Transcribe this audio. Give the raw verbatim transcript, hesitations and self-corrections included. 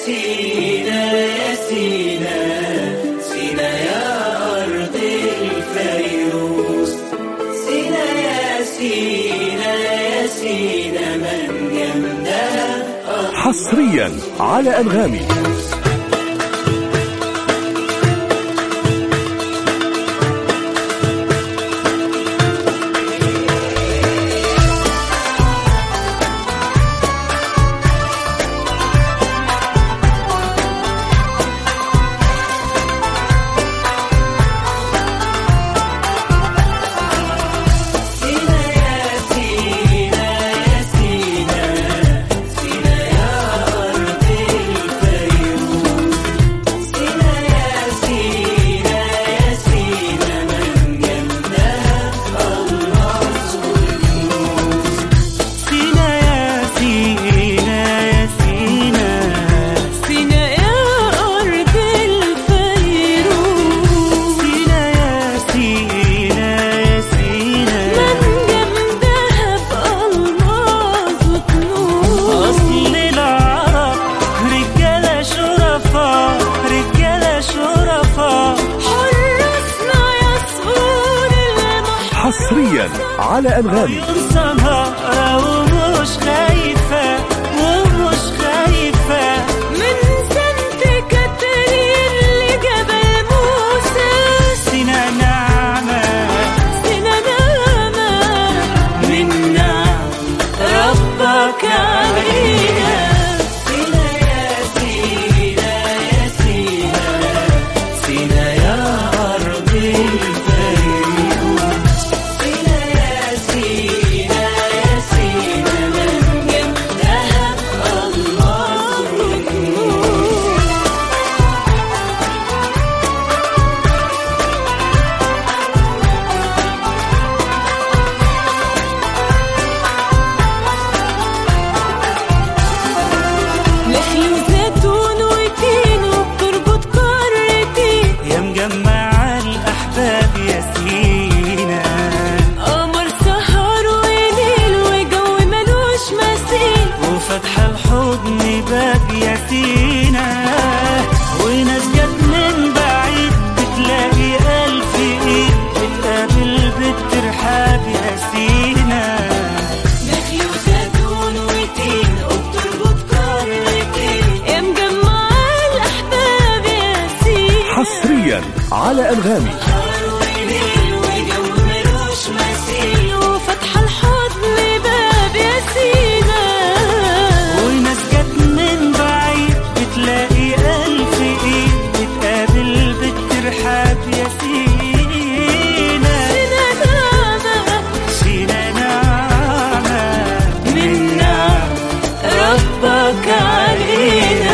سينا يا سينا، سينا يا أرض الفيروز، سينا يا سينا يا سينا من جنبها. حصريا على أنغامي. حصريا على أنغامي. ومش خايفة ومش خايفة من سنت كاترين لجبل موسى. سينا نعمة سينا نعمة من نعم ربك علينا. سينا يا سينا يا سينا، سينا يا أرض يا سينا. وناس جت من بعيد بتلاقي ألف إيد بتقابل بالترحاب يا سينا. نخل وزيتون وتين وبتربط قارتين يا مجمع الأحباب يا سينا. حصريا على أنغامي. ربك علينا.